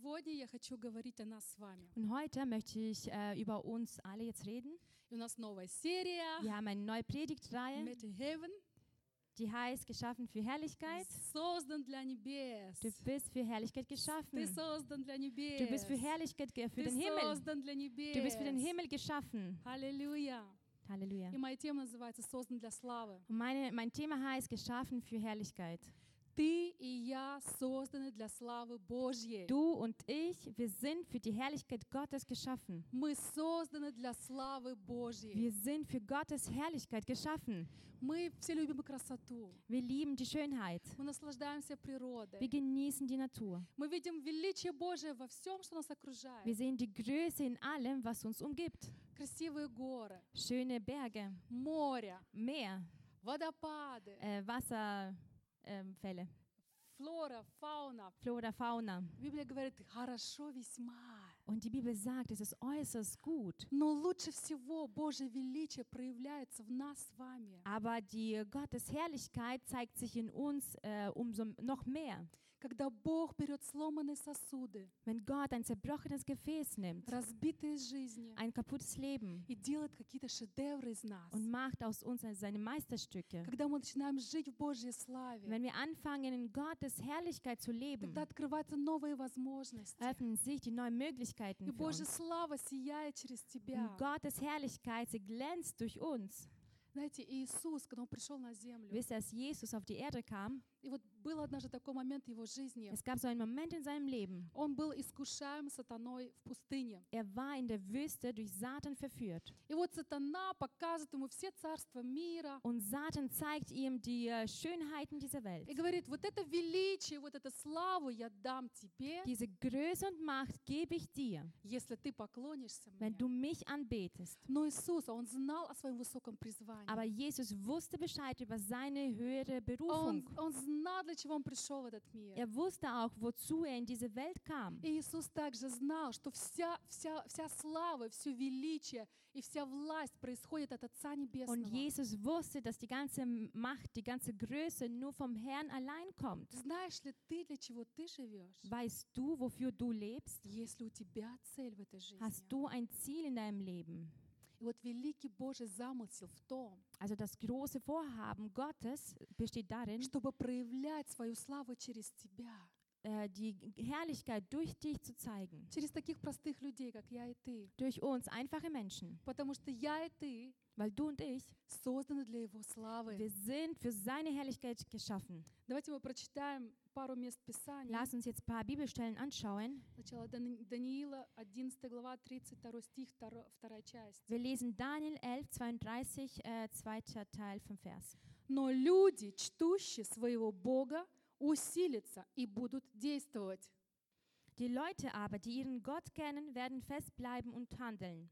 сегодня я хочу говорить о нас с вами. Und heute möchte ich über uns alle jetzt reden. И у нас новая серия Wir haben eine neue Predigtreihe, Made in Heaven, die heißt Geschaffen für Herrlichkeit. создан для небес. Du bist für Herrlichkeit Ты geschaffen. создан для небес. Du bist für Herrlichkeit, für Ты den Himmel. создан для небес. Du bist für den Himmel geschaffen. Аллилуйя. Halleluja. И моя тема называется «Создан для славы». Und mein Thema heißt Geschaffen für Herrlichkeit. Ты и я созданы для славы Божьей. Du und ich, wir sind für die Herrlichkeit Gottes geschaffen. Мы созданы для славы Божьей. Wir sind für Gottes Herrlichkeit geschaffen. Мы все любим красоту. Wir lieben die Schönheit. Мы наслаждаемся Wir природой. genießen die Natur. Мы видим величие Божие во всем, что нас Wir окружает. sehen die Größe in allem, was uns umgibt. Красивые горы, Schöne Berge, море, Meer, водопады, Wasserfälle, флора, фауна. Flora, Fauna. Библия говорит «хорошо весьма». Und die Bibel sagt, es ist äußerst gut. Но лучше всего Божье величие проявляется в нас с вами. Aber die Gottes Herrlichkeit zeigt sich in uns umso noch mehr. Когда Бог берет сломанные сосуды, Wenn Gott ein zerbrochenes Gefäß nimmt, разбитые из жизни, ein kaputtes Leben, и делает какие-то шедевры из нас. und macht aus uns seine Meisterstücke. Когда мы начинаем жить в Божьей славе, Wenn wir anfangen, in Gottes Herrlichkeit zu leben, тогда открываются новые возможности. öffnen sich die neuen И Möglichkeiten für Божья uns. слава сияет через тебя. Und Gottes Herrlichkeit, sie glänzt durch uns. Знаете, Иисус, когда Он пришел на землю, Wisst ihr, als Jesus auf die Erde kam, и вот был однажды такой момент в Его жизни, es gab so einen Moment in seinem Leben. Он был искушаем сатаной в пустыне. Er war in der Wüste durch Satan verführt. И вот сатана показывает ему все царства мира Und Satan zeigt ihm die Schönheiten dieser Welt. и говорит, вот это величие, вот эту славу я дам тебе, Diese Größe und Macht gebe ich dir, если ты поклонишься wenn мне. du mich anbetest. Но Иисус, Он знал о своем высоком призвании. Aber Jesus wusste Bescheid über seine höhere Berufung. Он знал, для чего Он пришел в этот мир. Er wusste auch, wozu er in diese Welt kam. И Иисус также знал, что вся слава, все величие и вся власть происходит от Отца Und Небесного. Jesus wusste, dass die ganze Macht, die ganze Größe nur vom Herrn allein kommt. Знаешь ли ты, для чего ты живешь? Weißt du, wofür du lebst? Есть ли у тебя цель в этой жизни? Hast du ein Ziel in deinem Leben? И вот великий Божий замысел в том, Also das große Vorhaben Gottes besteht darin, чтобы проявлять свою славу через тебя. die Herrlichkeit durch dich zu zeigen. Через таких простых людей, как я и ты. Durch uns, einfache Menschen. Потому что я и ты Weil du und ich, созданы для Его славы. wir sind für seine Herrlichkeit geschaffen. Давайте мы прочитаем пару мест Писания. Lass uns jetzt ein paar Bibelstellen anschauen. Сначала Даниила, 11 глава, 32 стих, вторая часть. Wir lesen Daniel 11, 32, zweiter Teil vom Vers. «Но люди, чтущие своего Бога, усилятся и будут действовать». Die Leute aber, die ihren Gott kennen, werden festbleiben und handeln.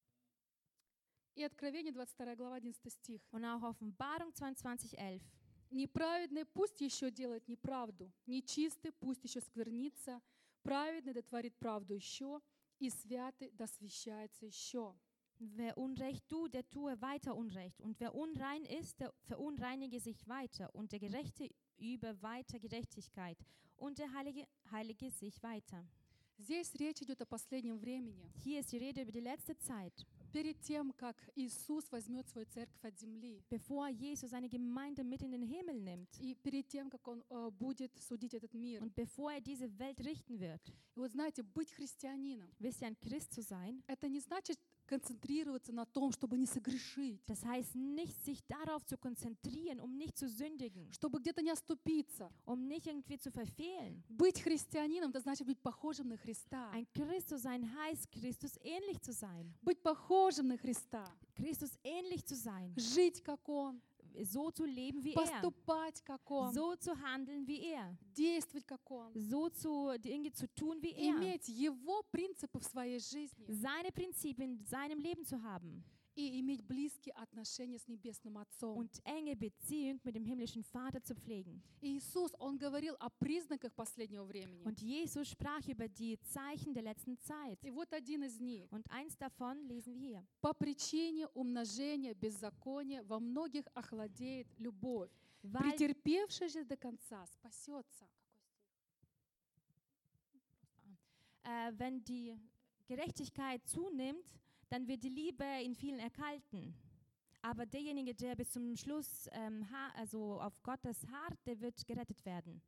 И Откровение, 22 глава, 11 стих. Und auch Offenbarung 22, 11. «Неправедный пусть еще делает неправду, нечистый пусть еще сквернится, праведный да творит правду еще, и святый да освящается еще». Wer Unrecht tut, der tue weiter Unrecht. Und wer unrein ist, der verunreinige sich weiter. Und der Gerechte übe weiter Gerechtigkeit. Und der Heilige sich weiter. Здесь речь идет о последнем времени. Hier ist die Rede über die letzte Zeit. Перед тем, как Иисус возьмет свою церковь от земли, Bevor Jesus seine Gemeinde mit in den Himmel nimmt. и перед тем, как Он будет судить этот мир. Und bevor er diese Welt richten wird. И вот знаете, быть христианином, Wisst ihr, ein Christ zu sein, это не значит концентрироваться на том, чтобы не согрешить, das heißt nicht, sich darauf zu konzentrieren, um nicht zu sündigen, чтобы где-то не оступиться. nicht irgendwie zu verfehlen. Быть христианином, это значит быть похожим на Христа. Ein Christ zu sein heißt, Christus ähnlich zu sein. Быть похожим на Христа. Christus ähnlich zu sein. Жить, как Он. So zu leben wie er. Поступать, как Он. So zu handeln wie er. Действовать, как Он. So Dinge zu tun wie er. Иметь Его принципы в своей жизни. Seine Prinzipien in seinem Leben zu haben. И иметь близкие отношения с Небесным Отцом. Und enge Beziehung mit dem himmlischen Vater zu pflegen. И Иисус, Он говорил о признаках последнего времени. Und Jesus sprach über die Zeichen der letzten Zeit. И вот один из них. Und eins davon lesen wir hier. По причине умножения беззакония во многих охладеет любовь. Претерпевший же до конца спасется. wenn die Gerechtigkeit zunimmt, dann wird die Liebe in vielen erkalten. Aber derjenige, der bis zum Schluss also auf Gottes harrt, der wird gerettet werden.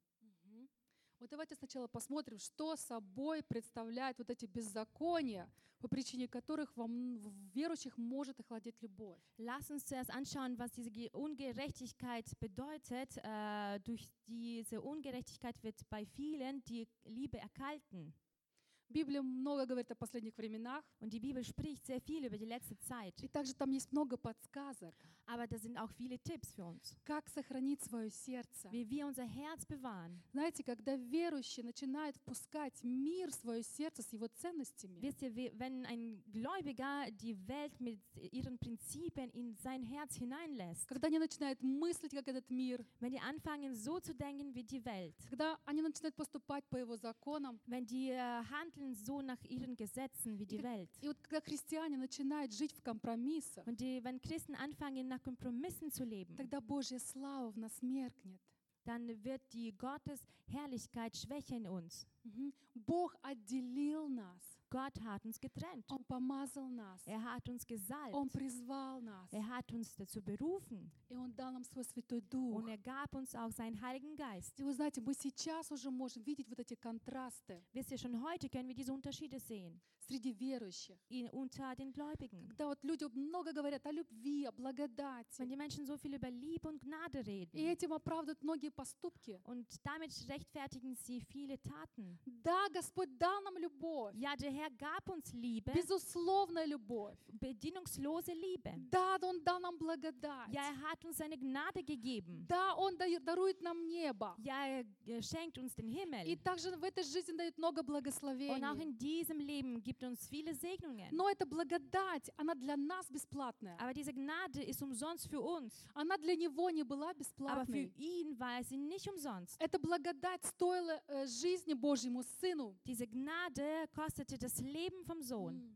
Вот давайте сначала посмотрим, что собой представляют вот эти беззакония, по причине которых в верующих может охладеть любовь. Lass uns zuerst anschauen, was diese Ungerechtigkeit bedeutet. Durch diese Ungerechtigkeit wird bei vielen die Liebe erkalten. Библия много говорит о последних временах, Und die Bibel spricht sehr viel über die letzte Zeit. и также там есть много подсказок, Aber da sind auch viele Tipps für uns, как сохранить свое сердце. wie wir unser Herz bewahren. Знаете, когда верующий начинает впускать мир в свое сердце с его ценностями, Wisst ihr, wenn ein Gläubiger die Welt mit ihren Prinzipien in sein Herz hineinlässt, когда они начинают мыслить, как этот мир, wenn die anfangen so zu denken wie die Welt, когда они начинают поступать по его законам, wenn die handeln so nach ihren Gesetzen wie die Welt, и вот когда христиане начинают жить в компромиссах, und wenn Christen anfangen nach Kompromissen zu leben, тогда Божья слава в нас меркнет. dann wird die Gottes Herrlichkeit schwächer in uns. Бог отделил нас, Gott hat uns getrennt. Он помазал нас, Hat uns gesalbt. Он призвал нас, Hat uns dazu berufen. и Он дал нам свой Святой Дух. Und gab uns auch seinen Heiligen Geist. И вы знаете, мы сейчас уже можем видеть вот эти контрасты Wisst ihr, schon heute können wir diese Unterschiede sehen среди верующих. unter den Gläubigen. Когда вот люди много говорят о любви, о благодати, Wenn die Menschen so viel über Liebe und Gnade и reden этим оправдывают многие поступки. und damit rechtfertigen sie viele Taten. Да, Господь дал нам любовь, Ja, der Herr gab uns Liebe, безусловная любовь. bedingungslose Liebe. Да, Он дал нам благодать. Ja, hat uns seine Gnade gegeben. Да, Он дарует нам небо. Ja, schenkt uns den И Himmel. также в этой жизни дает много Und auch благословений. in diesem Leben gibt uns viele Segnungen. Но эта благодать, она для нас бесплатная. Aber diese Gnade ist umsonst für uns. Она для Него не была Aber für бесплатной. ihn war sie nicht umsonst. Эта благодать стоила жизни Божьему Сыну. Diese Gnade kostete das Leben vom Sohn.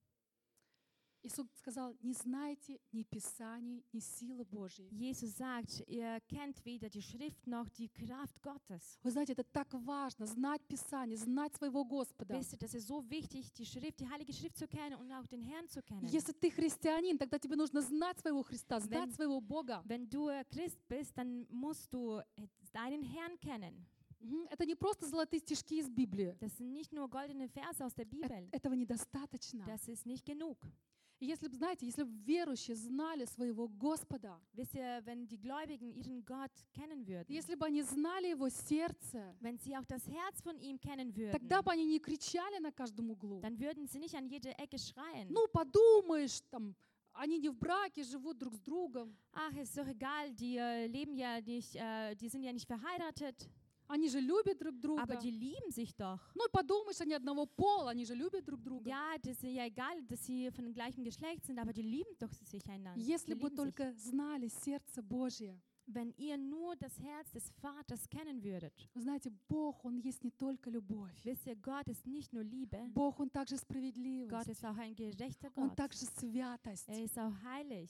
Иисус сказал, не знайте ни Писаний, ни силы Божьей. Jesus sagt, ihr kennt weder die Schrift noch die Kraft Gottes. Вы знаете, это так важно, знать Писание, знать своего Господа. Wisst ihr, das ist so wichtig, die Schrift, die Heilige Schrift zu kennen und auch den Herrn zu kennen. Если ты христианин, тогда тебе нужно знать своего Христа, знать своего Бога. Wenn du Christ bist, dann musst du deinen Herrn kennen. Это не просто золотые стишки из Библии. Das sind nicht nur goldene Verse aus der Bibel. Этого недостаточно. Das ist nicht genug. И если бы, знаете, если бы верующие знали своего Господа, Wisst ihr, wenn die Gläubigen ihren Gott kennen würden, если бы они знали Его сердце, wenn sie auch das Herz von ihm kennen würden, тогда бы они не кричали на каждом углу. dann würden sie nicht an jeder Ecke schreien. Ну, подумаешь, там, они не в браке, живут друг с другом. Ach, ist doch egal, die leben ja nicht, die sind ja nicht verheiratet, Они же любят друг друга. aber die lieben sich doch. Ну, подумаешь, они одного пола, они же любят друг друга. Ja, das ist ja egal, dass sie von dem gleichen Geschlecht sind, aber die lieben doch sich einander. Если Die бы lieben sich. только знали сердце Божье. Wenn ihr nur das Herz des Vaters kennen würdet. Вы знаете, Бог, Он есть не только любовь. Wisst ihr, Gott ist nicht nur Liebe, Бог, Он также Gott справедливость. ist auch ein gerechter Он Gott. также святость. Ist auch heilig.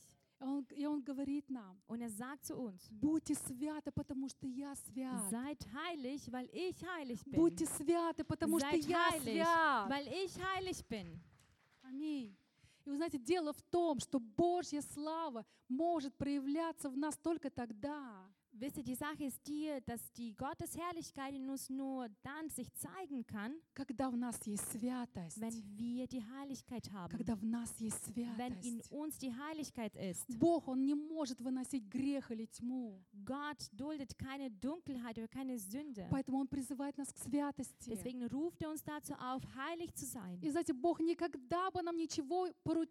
И Он говорит нам, Und sagt zu uns, будьте святы, потому что я свят. seid heilig, weil ich heilig bin. Будьте святы, потому что Seid я heilig, свят. weil ich heilig bin. Аминь. И вы знаете, дело в том, что Божья слава может проявляться в нас только тогда, Wisst ihr, die Sache ist die, dass die Gottes Herrlichkeit in uns nur dann sich zeigen kann, когда в нас есть святость, wenn wir die Heiligkeit haben. когда в нас есть Wenn in святость. uns die Heiligkeit ist. Бог, Он не может выносить грех или тьму, Gott duldet keine Dunkelheit oder keine Sünde. поэтому Он призывает нас к святости. Deswegen ruft uns dazu auf, heilig zu sein. И знаете, Бог никогда бы нам ничего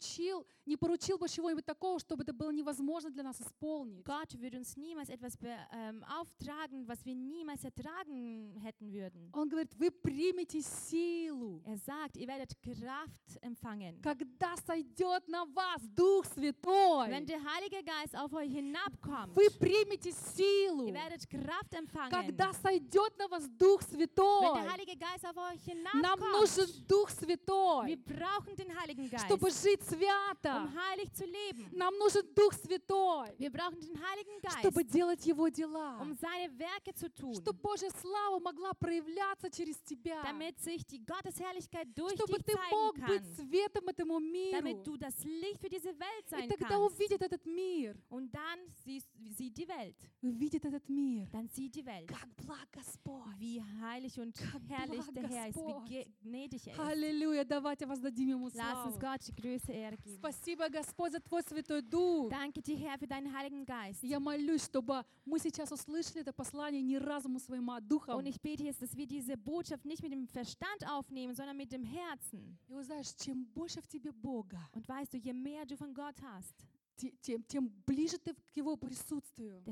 не поручил бы чего-нибудь такого, чтобы это было невозможно для нас исполнить. Gott würde uns niemals etwas auftragen, was wir niemals ertragen hätten würden. Он говорит, вы примете силу, Sagt, ihr werdet Kraft empfangen. когда сойдет на вас Дух Святой. Wenn der Heilige Geist auf euch hinabkommt, Вы примете силу, ihr werdet Kraft empfangen. когда сойдет на вас Дух Wenn Святой. der Heilige Geist auf euch Нам нужен hinabkommt, Дух wir Святой, brauchen den Heiligen Geist, чтобы жить свято. heilig zu leben. Нам нужен Дух Святой, Wir brauchen den Heiligen чтобы Geist, делать Его Его дела. seine Werke zu tun, Чтобы Божья слава могла проявляться через тебя. damit sich die Gottesherrlichkeit durch Чтобы dich ты мог zeigen быть kann, светом этому миру. damit du das Licht für diese Welt И sein тогда kannst. увидит этот мир. Und dann sieht die Welt. Увидит этот мир. Dann sieht die Welt, Как благ Господь. wie heilig und herrlich blаг der Herr ist, Господь. wie gnädig er ist. Аллилуйя. Давайте воздадим Ему Lass uns славу. Gott die größte Ehre geben. Спасибо, Господь, за Твой Святой Дух. Danke dir, Herr, für deinen Heiligen Geist. Я молюсь, чтобы мы сейчас услышали это послание не разумом своим, а духом. Und ich bete jetzt, dass wir diese Botschaft nicht mit dem Verstand aufnehmen, sondern mit dem Herzen. И вы знаешь, чем больше в тебе Бога, Und weißt du, je mehr du von Gott hast, тем ближе ты к Его присутствию,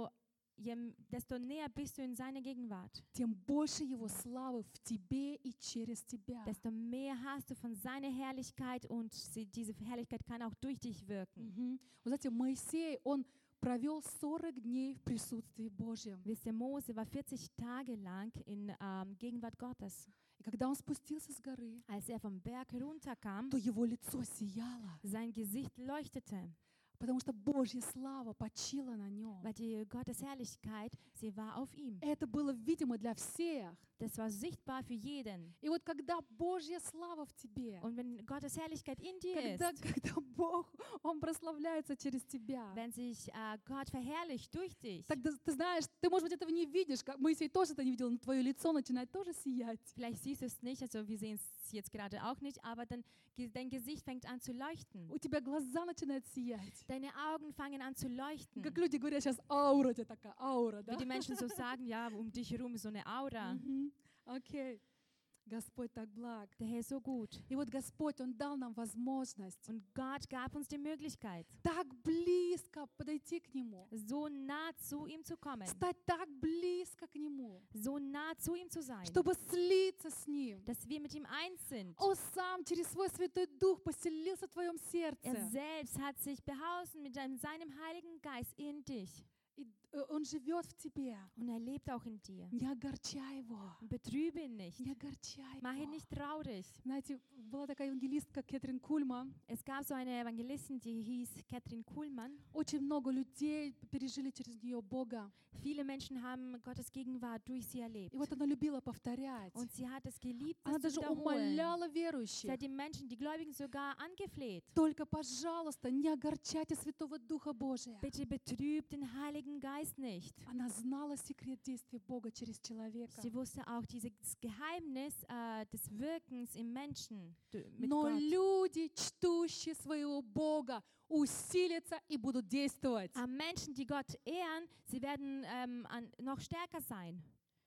desto näher bist du in seiner Gegenwart. тем больше Его славы в тебе и через тебя. Desto mehr hast du von seiner Herrlichkeit und diese Herrlichkeit kann auch durch dich wirken. Вы знаете, Моисей, он провел 40 дней в присутствии Божьем. Wisst ihr, Mose war 40 Tage lang in Gegenwart Gottes. И когда он спустился с горы, Als er vom Berg herunterkam, то его лицо сияло, sein Gesicht leuchtete, потому что Божья слава почила на нем. weil die Gottes Herrlichkeit, sie war auf ihm. Это было видимо для всех. Das war sichtbar für jeden. И вот когда Божья слава в тебе, Und wenn Gottes Herrlichkeit in dir когда ist, Бог, Он прославляется через тебя, wenn sich Gott verherrlicht durch dich, тогда ты знаешь, ты, может быть, этого не видишь, как Моисей тоже это не видел, но твое лицо начинает тоже сиять. vielleicht siehst du es nicht, also wir sehen es jetzt gerade auch nicht, aber dann dein Gesicht fängt an zu leuchten. У тебя глаза начинают сиять. Deine Augen fangen an zu leuchten. Как люди говорят сейчас, аура у тебя такая, аура, да? Wie die Menschen so sagen, ja, um dich herum ist so eine Aura. Окей. Господь так благ. Der Herr ist so gut. И вот Господь, Он дал нам возможность Und Gott gab uns die Möglichkeit, так близко подойти к Нему, so nah zu ihm zu kommen, стать так близко к Нему, so nah zu ihm zu sein, чтобы слиться с Ним. dass wir mit ihm eins sind. Он сам через свой Святой Дух поселился в твоем Er сердце. selbst hat sich behaust mit seinem Heiligen Geist in dich. И Он живет в тебе. Und er lebt auch in dir. Не огорчай Его. Betrübe ihn nicht. Не огорчай Mach ihn Его. nicht traurig. Знаете, была такая евангелистка Кэтрин Кульман. Es gab so eine Evangelistin, die hieß Katrin Kuhlmann. Очень много людей пережили через нее Бога. Viele Menschen haben Gottes Gegenwart durch sie erlebt. И вот она любила повторять. Und sie hat es geliebt, Она das zu даже wiederholen. умоляла Sie верующих. hat die Menschen, die Gläubigen sogar angefleht. Только, пожалуйста, не огорчайте Святого Духа Божия. Bitte betrübt den Heiligen Geist nicht. Она знала секрет действия Бога через человека. Sie wusste auch dieses Geheimnis des Wirkens im Menschen mit Но Gott. люди, чтущие своего Бога, усилятся и будут действовать. Menschen, die Gott ehren, sie werden noch stärker sein.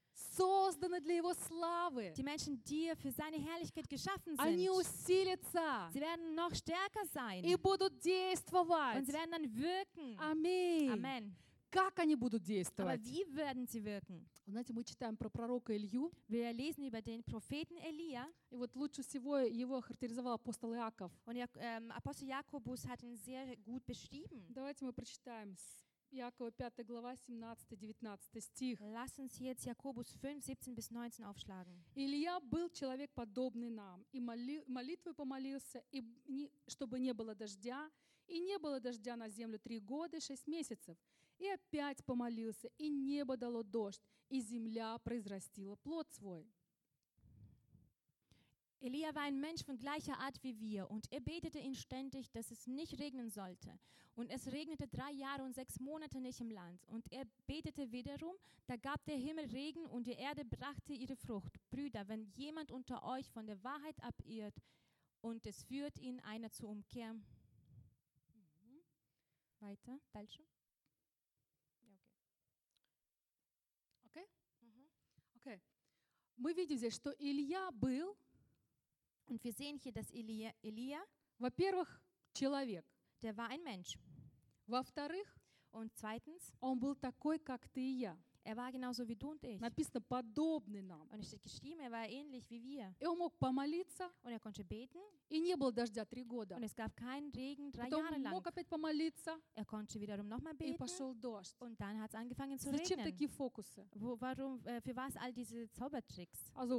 Созданы для Его славы. Die Menschen, die für seine Herrlichkeit geschaffen sind, Они усилятся sie werden noch stärker sein. и будут Und действовать. sie werden dann wirken. Аминь. Amen. Как они будут Aber действовать? wie werden sie wirken? Знаете, мы читаем про пророка Илью, Wir lesen über den Propheten Elia. и вот лучше всего его охарактеризовал апостол Иаков. Und Apostel Jakobus hat ihn sehr gut beschrieben. Давайте мы прочитаем с Иакова 5 глава 17-19 стих. Lass uns jetzt Jakobus 5, 17 bis 19 aufschlagen. Илья был человек подобный нам, и молитвой помолился, чтобы не было дождя, и не было дождя на землю 3 года и 6 месяцев. И опять помолился, и небо дало дождь, и земля произрастила плод свой. Elia war ein Mensch von gleicher Art wie wir und er betete inständig, dass es nicht regnen sollte. Und es regnete 3 Jahre und 6 Monate nicht im Land. Und er betete wiederum, da gab der Himmel Regen und die Erde brachte ihre Frucht. Brüder, wenn jemand unter euch von der Wahrheit abirrt und es führt ihn einer zur Umkehr. Weiter, дальше. Окей? Окей. Мы видим здесь, что Илья был, Und wir sehen hier, dass Elia, во-первых, человек. der war ein Mensch. Во-вторых, Und zweitens, он был такой, как ты и я. er war genauso wie du und ich. Написано, подобный нам. Und es steht geschrieben, er war ähnlich wie wir. И он мог помолиться, Und er konnte beten и не было дождя 3 года. und es gab keinen Regen 3 Потом Jahre lang. мог опять помолиться, Er konnte wiederum nochmal и beten пошел дождь. und dann hat es angefangen zu Зачем regnen. такие фокусы? Warum, für was all diese Zaubertricks? Also,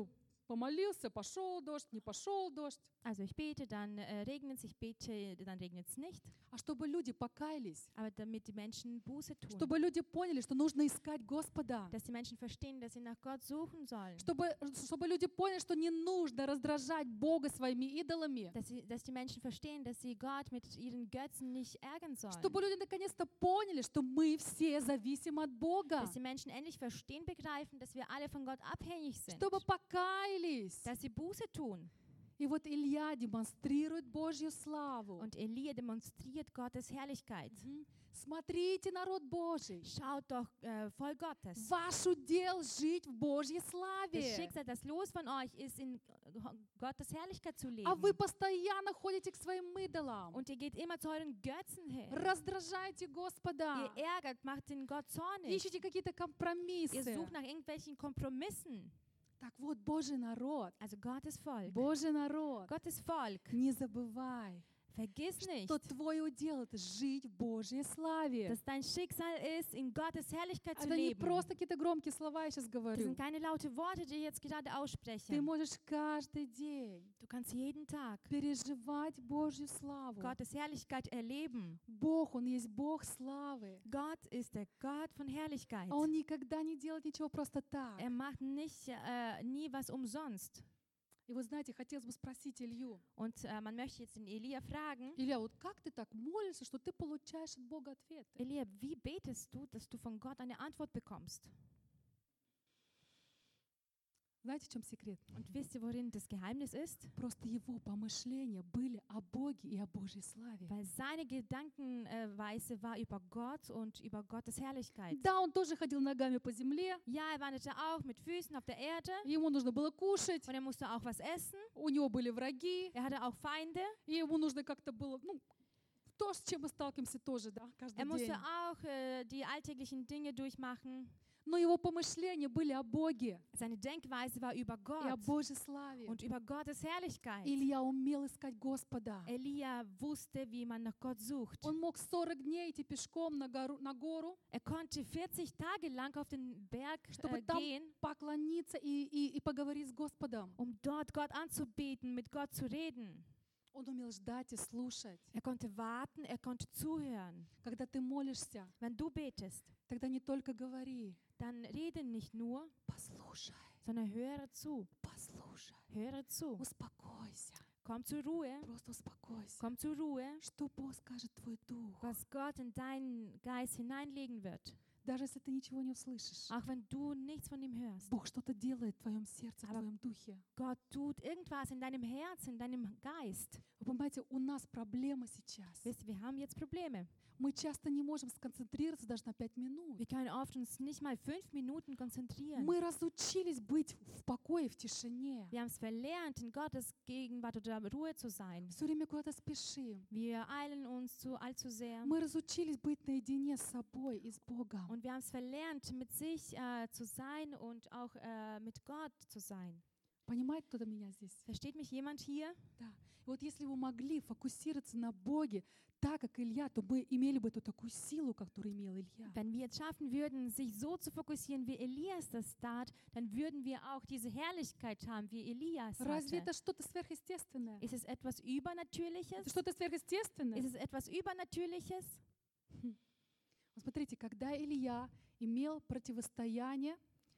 помолился, пошел дождь, не пошел дождь. Also ich bete, dann regnet es, ich bete, dann regnet es nicht. А чтобы люди покаялись, Aber damit die Menschen Buße tun, чтобы люди поняли, что нужно искать Господа, dass die Menschen verstehen, dass sie nach Gott suchen sollen. чтобы люди поняли, что не нужно раздражать Бога своими идолами, Dass die Menschen verstehen, dass sie Gott mit ihren Götzen nicht ärgern sollen. чтобы люди наконец-то поняли, что мы все зависим от Бога, Dass die Menschen endlich verstehen, begreifen, dass wir alle von Gott abhängig sind. чтобы покаялись. Dass sie Buße tun. И вот Илья демонстрирует Божью славу. Und Elia demonstriert Gottes Herrlichkeit. Смотрите, народ Божий, Schaut doch, Volk Gottes. ваш удел жить в Божьей Das славе. Schicksal, das Los von euch ist, in Gottes Herrlichkeit zu leben. А вы постоянно ходите к своим идолам. Und ihr geht immer zu euren Götzen hin. Раздражаете Господа. Ihr ärgert, macht den Gott zornig. Ищете какие-то Ihr компромиссы. sucht nach irgendwelchen Kompromissen. Так вот, Божий народ, Also Gottes Volk. Божий народ, Gottes Volk. не забывай, Vergiss nicht, что твой удел — это жить в Божьей славе. dass dein Schicksal ist, in Gottes Herrlichkeit zu Это не leben. просто какие-то громкие слова я сейчас Das говорю. sind keine laute Worte, die ich jetzt gerade Ты ausspreche. можешь каждый день Du kannst jeden Tag переживать Божью славу. Gottes Herrlichkeit erleben. Бог, Он есть Бог славы. Gott ist der Gott von Herrlichkeit. А Он никогда не делает ничего просто так. Macht nicht, nie was umsonst. И вот знаете, хотелось бы спросить Илью. Und man möchte jetzt den Elia fragen, Илья, вот как ты так молишься, что ты получаешь от Бога ответы? Elia, wie betest du, dass du von Gott eine Antwort bekommst? Знаете, в чем секрет? Und wisst ihr, worin das Geheimnis ist? Просто его помышления были о Боге и о Божьей славе. Weil seine Gedankenweise war über Gott und über Gottes Herrlichkeit. Да, он тоже ходил ногами по земле, Ja, er wanderte auch mit Füßen auf der Erde ему нужно было кушать, und er musste auch was essen. у него были враги, Er hatte auch Feinde. и ему нужно как-то было, то, с чем мы сталкиваемся тоже, да, каждый Er musste день. auch die alltäglichen Dinge durchmachen. Но его помышления были о Боге Seine Denkweise war über и о Gott Божьей славе. und über Gottes Herrlichkeit. Илья умел искать Господа. Elia wusste, wie man nach Gott sucht. Он мог 40 дней идти пешком на гору, Er konnte 40 Tage lang auf den Berg чтобы там gehen, поклониться и поговорить с Господом. dort Gott anzubeten, mit Gott zu reden. Он умел ждать и слушать. Er konnte warten, er konnte zuhören. Когда ты молишься, Wenn du betest, тогда не только говори, dann rede nicht nur, послушай, sondern höre zu. послушай, Höre zu. успокойся, Komm zur Ruhe. просто успокойся. Komm zur Ruhe, Что Бог скажет твой дух, was Gott in deinen Geist hineinlegen wird. даже если ты ничего не услышишь. Auch wenn du nichts von ihm hörst. Бог что-то делает в твоем сердце, в Aber твоем духе. Gott tut irgendwas in deinem Herzen, in deinem Geist. Вы понимаете, у нас проблема сейчас. Wisst ihr, wir haben jetzt Probleme. Мы часто не можем сконцентрироваться даже на 5 минут. Wir können oft uns nicht mal 5 Minuten konzentrieren. Мы разучились быть в покое, в тишине. Wir haben es verlernt, in Gottes Gegenwart oder Ruhe zu sein. Все время куда-то спешим. Wir eilen uns allzu sehr. Мы разучились быть наедине с собой и с Богом. Und wir haben es verlernt, mit sich zu sein und auch mit Gott zu sein. Понимает кто-то меня здесь? Versteht mich jemand hier? Да. И вот если вы могли фокусироваться на Боге так, как Илья, то мы имели бы эту такую силу, которую имел Илья. Wenn wir es schaffen würden, sich so zu fokussieren, wie Elias das tat, dann würden wir auch diese Herrlichkeit haben, wie Elias Разве hatte. это что-то сверхъестественное? Ist es etwas Übernatürliches? Это что-то сверхъестественное? Ist es etwas Übernatürliches? Вот смотрите, когда Илья имел противостояние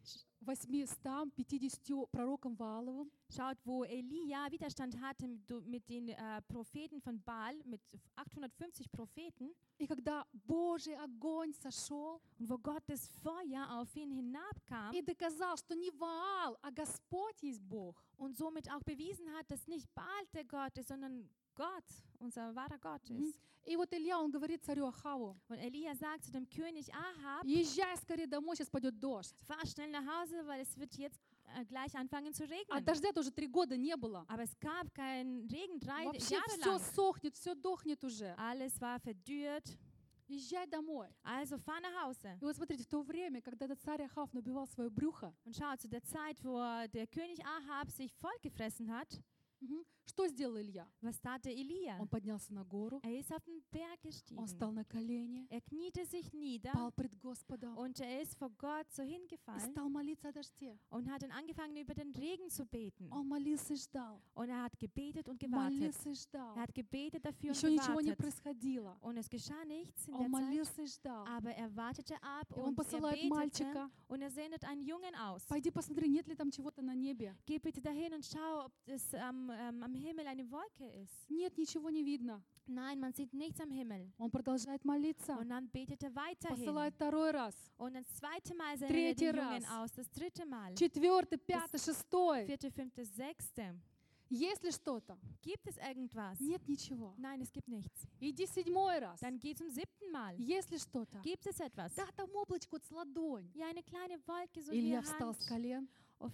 850 пророкам Вааловым, Schaut, wo Elia Widerstand hatte mit den Propheten von Baal, mit 850 Propheten, и когда Божий огонь сошел und wo Gottes Feuer auf ihn hinabkam и доказал, что не Ваал, а Господь есть Бог, und somit auch bewiesen hat, dass nicht Baal der Gott ist, sondern Gott, unser wahrer Gott ist. и вот Илья, он говорит царю Ахаву: Und Elia sagt zu dem König Ahab, езжай скорее домой, сейчас пойдет дождь. fahr schnell nach Hause, weil es wird jetzt gleich anfangen zu А regnen. дождя-то уже 3 года не было. Aber es gab keinen Regen 3 Вообще Jahre все lang. сохнет, все дохнет уже. Alles war verdürrt. Езжай домой. Also fahr nach Hause. И вот смотрите, в то время, когда этот царь Ахав набивал свое брюхо, Und schau, zu der Zeit, wo der König Ahab sich vollgefressen hat, Что сделал Илья? Was tat der Elia? Он поднялся на гору, Ist auf den Berg он gestiegen. встал на колени, Kniete sich nieder пал пред Господом und ist vor Gott so и hingefallen стал молиться о дожде. und hat dann angefangen, über den Regen zu beten. Он молился и ждал, Und hat gebetet und gewartet. молился и ждал. Hat gebetet dafür und Еще ничего не gewartet. происходило. Und es geschah nichts in Он der Zeit. молился и ждал. Aber er wartete ab И он und er посылает betete мальчика. und er sendet einen Jungen aus. Пойди посмотри, нет ли там чего-то на небе. Geh bitte dahin und schau, ob es am Himmel eine Wolke ist. Нет, ничего не видно. Nein, man sieht nichts am Himmel. Он продолжает молиться. Und dann betete er weiterhin. Посылает второй раз, Und das zweite Mal sendet er Третий den Jungen раз. aus. Das dritte Mal. четвертый, пятый, шестой. Vierte, fünfte, sechste. Есть ли что-то? Gibt es irgendwas? Нет ничего. Nein, es gibt nichts. Иди седьмой раз. Dann geh zum siebten Mal. Есть ли что-то? Gibt es etwas? Да, там облачко вот с ладонь. Ja, eine kleine Wolke, so in Илья der встал с Hand. колен.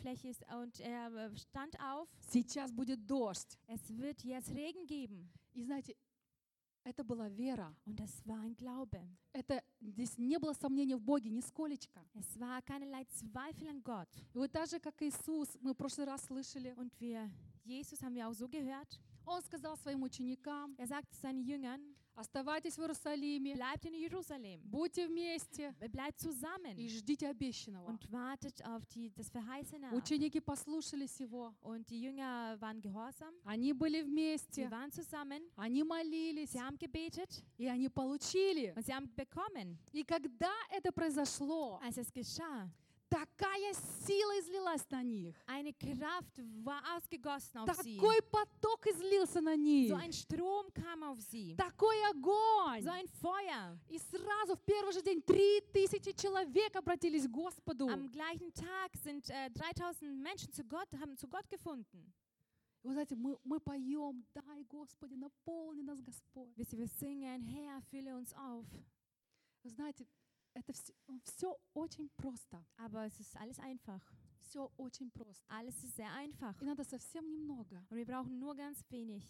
Und er stand auf. Сейчас будет дождь. Es wird jetzt Regen geben. И знаете, это была вера. Und das war ein Glaube. Здесь не было сомнения в Боге, нисколечко. Es war keinerlei Zweifel an Gott. И вот так же, как Иисус, мы в прошлый раз слышали, Und Jesus haben wir auch so gehört. Он сказал своим ученикам, Er sagte seinen Jüngern, оставайтесь в Иерусалиме, bleibt in Jerusalem. будьте вместе Bleibt и zusammen ждите обещанного. und wartet auf das Verheißene ab. Ученики послушались Его. Und die Jünger waren gehorsam. Они были Sie вместе, waren zusammen. они молились, Sie haben gebetet и они получили. und sie haben bekommen. И когда это произошло, Als es geschah, такая сила излилась на них. eine Kraft war ausgegossen auf sie. Такой поток излился на них. So ein Strom kam auf sie. Такой огонь. So ein Feuer. И сразу в первый же день 3000 человек обратились к Господу. Am gleichen Tag sind 3000 Menschen haben zu Gott gefunden. Вы знаете, мы поем, дай, Господи, наполни нас, Господь. Wisst ihr, wir singen, Herr, fülle uns auf. Вы знаете, это все очень просто. Aber es ist alles einfach. Все очень просто. Alles ist sehr einfach. И надо совсем немного. Und wir brauchen nur ganz wenig.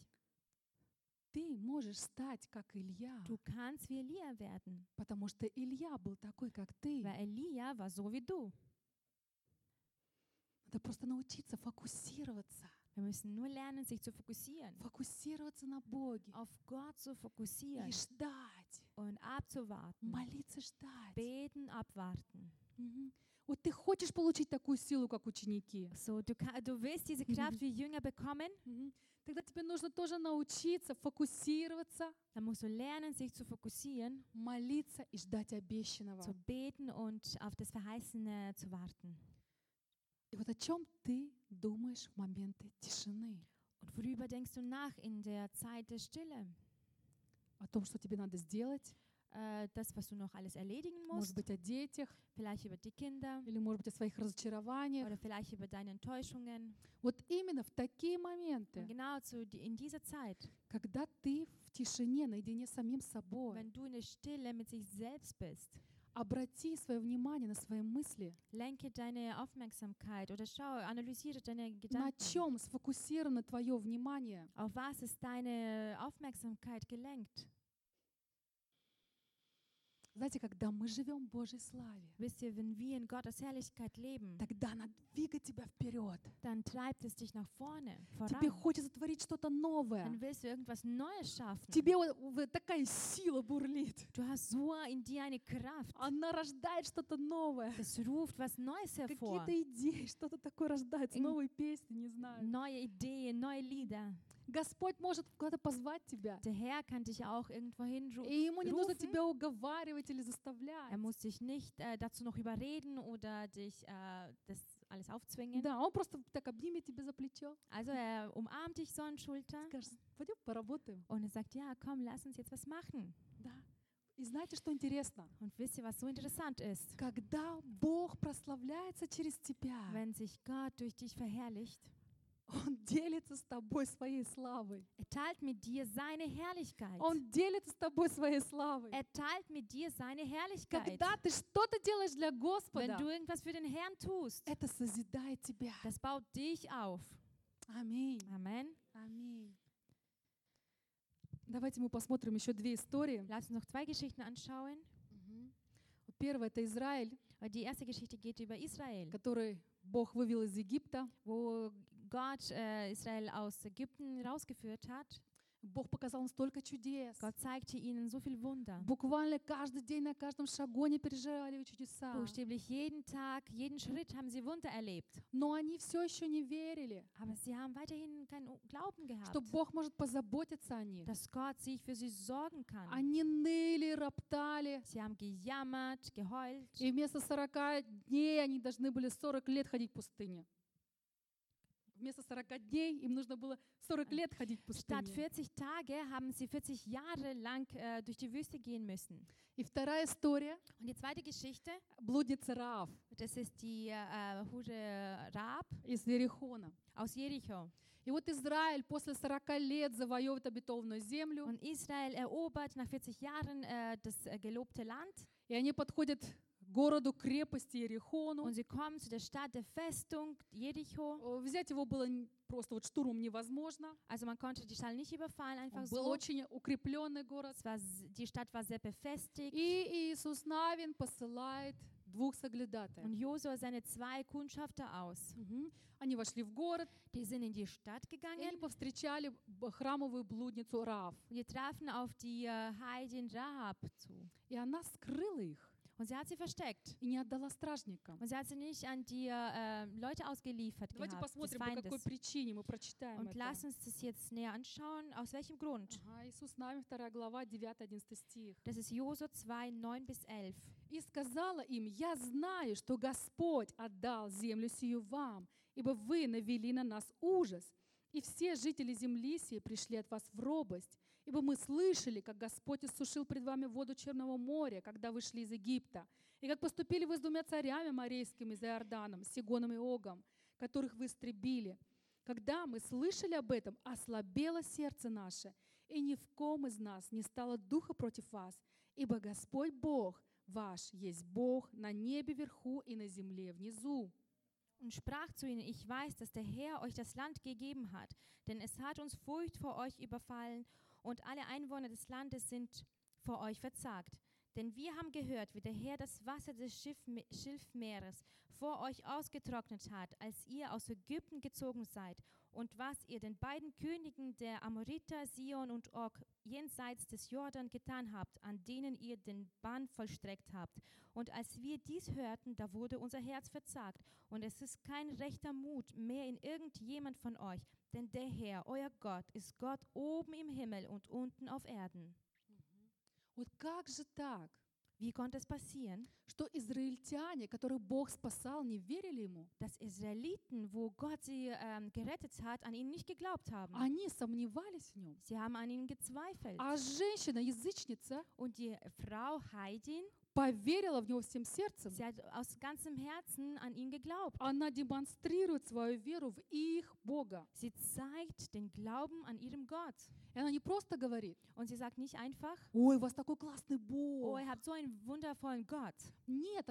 Ты можешь стать, как Илья, Du kannst wie Elia werden. потому что Илья был такой, как ты. Weil Elia war so wie du. Надо просто научиться фокусироваться. Wir müssen nur lernen, sich zu fokussieren. Фокусироваться на Боге. Auf Gott zu fokussieren И ждать. und abzuwarten. Молиться, ждать. Beten, abwarten. Мгм. Вот ты хочешь получить такую силу, как ученики. So, du willst diese Kraft wie Jünger bekommen, Мгм. Тогда тебе нужно тоже научиться фокусироваться, dann musst du lernen, sich zu fokussieren, молиться и ждать обещанного. zu beten und auf das Verheißene zu warten. И вот о чем ты думаешь в моменты тишины? Und worüber denkst du nach in der Zeit der Stille? О том, что тебе надо сделать? Das, was du noch alles erledigen Может musst, быть, о детях? vielleicht über die Kinder Или, может быть, о своих разочарованиях? oder vielleicht über deine Enttäuschungen. Вот именно в такие Und моменты, genau in dieser Zeit, когда ты в тишине, наедине с самим собой, wenn du in der Stille mit sich selbst bist, обрати свое внимание на свои мысли. lenke deine Aufmerksamkeit oder analysiere deine На Gedanken. чем сфокусировано твое внимание? Auf was ist deine Aufmerksamkeit gelenkt? Знаете, когда мы живем в Божьей славе, Wisst ihr, wenn wir in Gottes Herrlichkeit leben, тогда она двигает тебя вперед. dann treibt es dich nach vorne, Тебе voran. хочется творить что-то новое. Dann willst du irgendwas Neues schaffen. Тебе вот такая сила бурлит. Du hast so in dir eine Kraft. Она рождает что-то новое. Das ruft was Neues hervor. Какие-то идеи, что-то такое рождается, новые песни, не знаю. Neue Ideen, neue Lieder. Господь может куда-то позвать тебя. Der Herr kann dich auch irgendwo И Ему не нужно hinrufen. тебя уговаривать или заставлять. Muss dich nicht dazu noch überreden oder dich das alles aufzwingen. Да, Он просто так обнимет тебя за плечо. Also er umarmt dich so an Schulter Скажет, пойдем поработаем. und er sagt, ja, komm, lass uns jetzt was machen. Да. И знаете, что интересно? Und wisst ihr, was so interessant ist? Когда Бог прославляется через тебя, Wenn sich Gott durch dich verherrlicht, Он делится с тобой своей славой. teilt mit dir seine Herrlichkeit. Он делится с тобой своей славой. Teilt mit dir seine Herrlichkeit. Когда ты что-то делаешь для Wenn Господа, du irgendwas für den Herrn tust, это созидает тебя. das baut dich auf. Аминь. Amen. Аминь. Давайте мы посмотрим еще две истории. Lass uns noch 2 Geschichten anschauen. Первая — это Израиль, Die erste Geschichte geht über Israel, который Бог вывел из Египта. wo Gott Israel aus Ägypten rausgeführt hat. Бог показал им столько чудес. Gott zeigte ihnen so viel Wunder. Буквально каждый день, на каждом шагу они переживали чудеса. Buchstäblich jeden Tag, jeden Schritt haben sie Wunder erlebt. Но они все еще не верили, Aber sie haben weiterhin keinen Glauben gehabt, что Бог может позаботиться о них. dass Gott sich für sie sorgen kann. Они ныли, роптали. Sie haben gejammert, geheult. И вместо 40 дней они должны были 40 лет ходить в пустыне. Вместо 40 дней им нужно было 40 лет ходить в Statt пустыне. 40 Tage haben sie 40 Jahre lang durch die Wüste gehen müssen. И вторая история Und die zweite Geschichte, — блудница Раав das ist die Hure Rahab из Иерихона. aus Jericho. И вот Израиль после 40 лет завоевывает обетованную землю, Und Israel erobert nach 40 Jahren das gelobte Land. и они подходят к городу крепости Иерихону. Und sie kommen zu der Stadt der Festung Jericho. Взять его было просто вот штурмом невозможно. Also man konnte die Stadt nicht überfallen, einfach Он был so. очень укрепленный город. Die Stadt war sehr befestigt. И Иисус Навин посылает 2 соглядатаев. Und Josua seine 2 Kundschafter aus. Они вошли в город, Die sind in die Stadt и gegangen. они повстречали храмовую блудницу Раав. Und die trafen auf die Heidin Rahab zu. И она скрыла их Und sie hat sie versteckt. и не отдала стражникам. Und sie hat sie nicht an die Leute ausgeliefert Давайте gehabt, des посмотрим, по какой Feindes. причине мы прочитаем Und это. lass uns das jetzt näher anschauen, aus welchem Grund. Ага, Иисус Навин, 2 глава, 9-11 стих. Das ist Josua 2, 9-11. «И сказала им: я знаю, что Господь отдал землю сию вам, ибо вы навели на нас ужас, и все жители земли сии пришли от вас в робость, ибо мы слышали, как Господь иссушил пред вами воду Черного моря, когда вы шли из Египта, и как поступили вы с 2 царями морейскими за Иорданом, Сигоном и Огом, которых вы истребили. Когда мы слышали об этом, ослабело сердце наше, и ни в ком из нас не стало духа против вас, ибо Господь Бог ваш есть Бог на небе вверху и на земле внизу». Und sprach zu ihnen, ich weiß, dass der Herr euch das Land gegeben hat, denn es hat uns Furcht vor euch überfallen und alle Einwohner des Landes sind vor euch verzagt. Denn wir haben gehört, wie der Herr das Wasser des Schilfmeeres vor euch ausgetrocknet hat, als ihr aus Ägypten gezogen seid, und was ihr den beiden Königen der Amoriter, Sion und Og, jenseits des Jordan getan habt, an denen ihr den Bann vollstreckt habt. Und als wir dies hörten, da wurde unser Herz verzagt, und es ist kein rechter Mut mehr in irgendjemand von euch, denn der Herr, euer Gott, ist Gott oben im Himmel und unten auf Erden. Вот как же так, Wie konnte es passieren, что израильтяне, которых Бог спасал, не верили Ему? dass Israeliten, wo Gott sie gerettet hat, an ihn nicht geglaubt haben? Они сомневались в Нем. Sie haben an ihn gezweifelt. А женщина, язычница, Und die Frau Heidin, поверила в Него всем сердцем. sie hat aus ganzem Herzen an ihn geglaubt. Она демонстрирует свою веру в их Бога. Sie zeigt den Glauben an ihrem Gott. И она не просто говорит: Und sie sagt nicht einfach, ой, у вас такой классный oh, Бог. ihr habt so einen wundervollen Gott. Нет,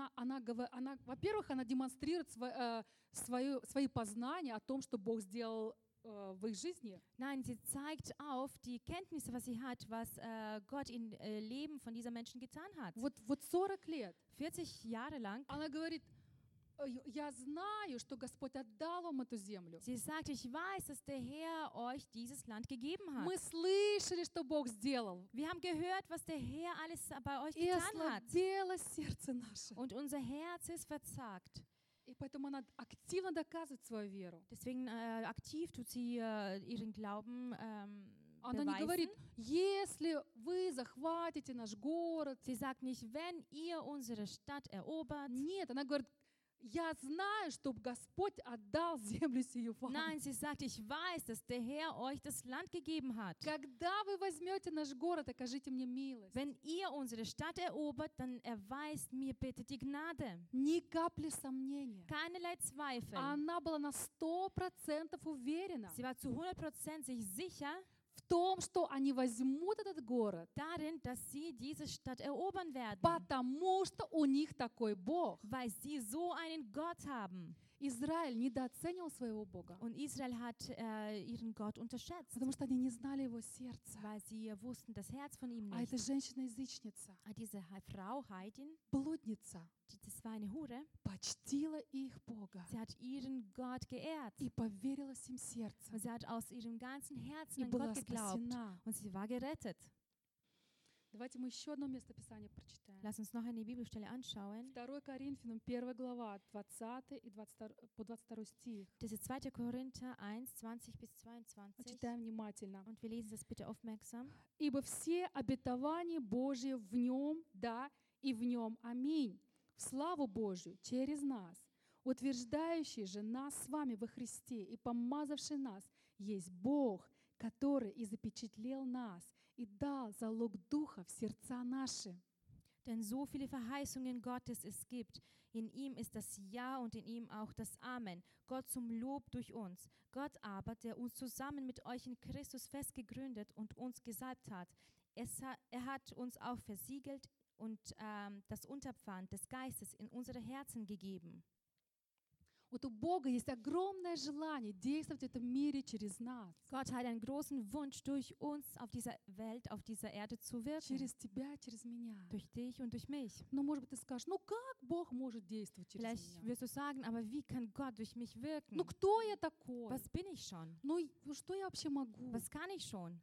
во-первых, она демонстрирует свои познания о том, что Бог сделал в их жизни. Nein, sie zeigt auf die Kenntnisse, was sie hat, was Gott im Leben von dieser Menschen getan hat. Вот 40 лет. 40 Jahre lang. Она говорит: я знаю, что Господь отдал вам эту землю. Sie sagt, ich weiß, dass der Herr euch dieses Land gegeben hat. Мы слышали, что Бог сделал. Wir haben gehört, was der Herr alles bei euch И getan hat. ослабело сердце наше. Und unser Herz ist verzagt. И поэтому она активно доказывает свою веру. Deswegen aktiv tut sie ihren Glauben Она не beweisen. говорит: если вы захватите наш город. Sie sagt nicht, wenn ihr unsere Stadt erobert. Нет, она говорит: я знаю, что Господь отдал землю сию вам. Nein, sie sagt, ich weiß, dass der Herr euch das Land gegeben hat. Когда вы возьмете наш город, окажите мне милость. Wenn ihr unsere Stadt erobert, dann erweist mir bitte die Gnade. Ни капли сомнения. Keinerlei Zweifel. Она была на 100% уверена Sie war zu 100% sich sicher в том, что они возьмут этот город, darin, dass sie diese Stadt erobern werden, потому что у них такой Бог. weil sie so einen Gott haben. Израиль недооценивал своего Бога, Und Israel hat ihren Gott unterschätzt, потому что они не знали его сердца. weil sie wussten das Herz von ihm А эта nicht. женщина-язычница, Diese Frau, Heidin, блудница, das war eine Hure, почтила их Бога sie hat ihren Gott geehrt. и поверила всем сердцем Und sie hat aus ihrem ganzen Herzen и an была Gott geglaubt. спасена. Und sie war gerettet. Давайте мы еще одно место Писания прочитаем. Lass uns noch eine Bibelstelle anschauen. 2 Коринфянам, 1 глава, 20 и 22, по 22 стих. Das ist 2. Korinther 1, 20 bis 22. Читаем внимательно. Und wir lesen das bitte aufmerksam. «Ибо все обетования Божьи в Нем, да, и в Нем, аминь, в славу Божию через нас, утверждающий же нас с вами во Христе и помазавший нас, есть Бог, который и запечатлел нас, и дал залог Духа в сердца наши». Denn so viele Verheißungen Gottes es gibt. In ihm ist das Ja und in ihm auch das Amen. Gott zum Lob durch uns. Gott aber, der uns zusammen mit euch in Christus festgegründet und uns gesalbt hat, er hat uns auch versiegelt und das Unterpfand des Geistes in unsere Herzen gegeben. Вот у Бога есть огромное желание действовать в этом мире через нас, Gott hat einen großen Wunsch, durch uns auf dieser Welt, auf dieser Erde zu wirken. через тебя, через меня. Durch dich und durch mich. Ну, может быть, ты скажешь, ну как Бог может действовать через Vielleicht меня? wirst du sagen, aber wie kann Gott durch mich wirken? Ну, кто я такой? Was bin ich schon? Ну, что я вообще могу? Was kann ich schon?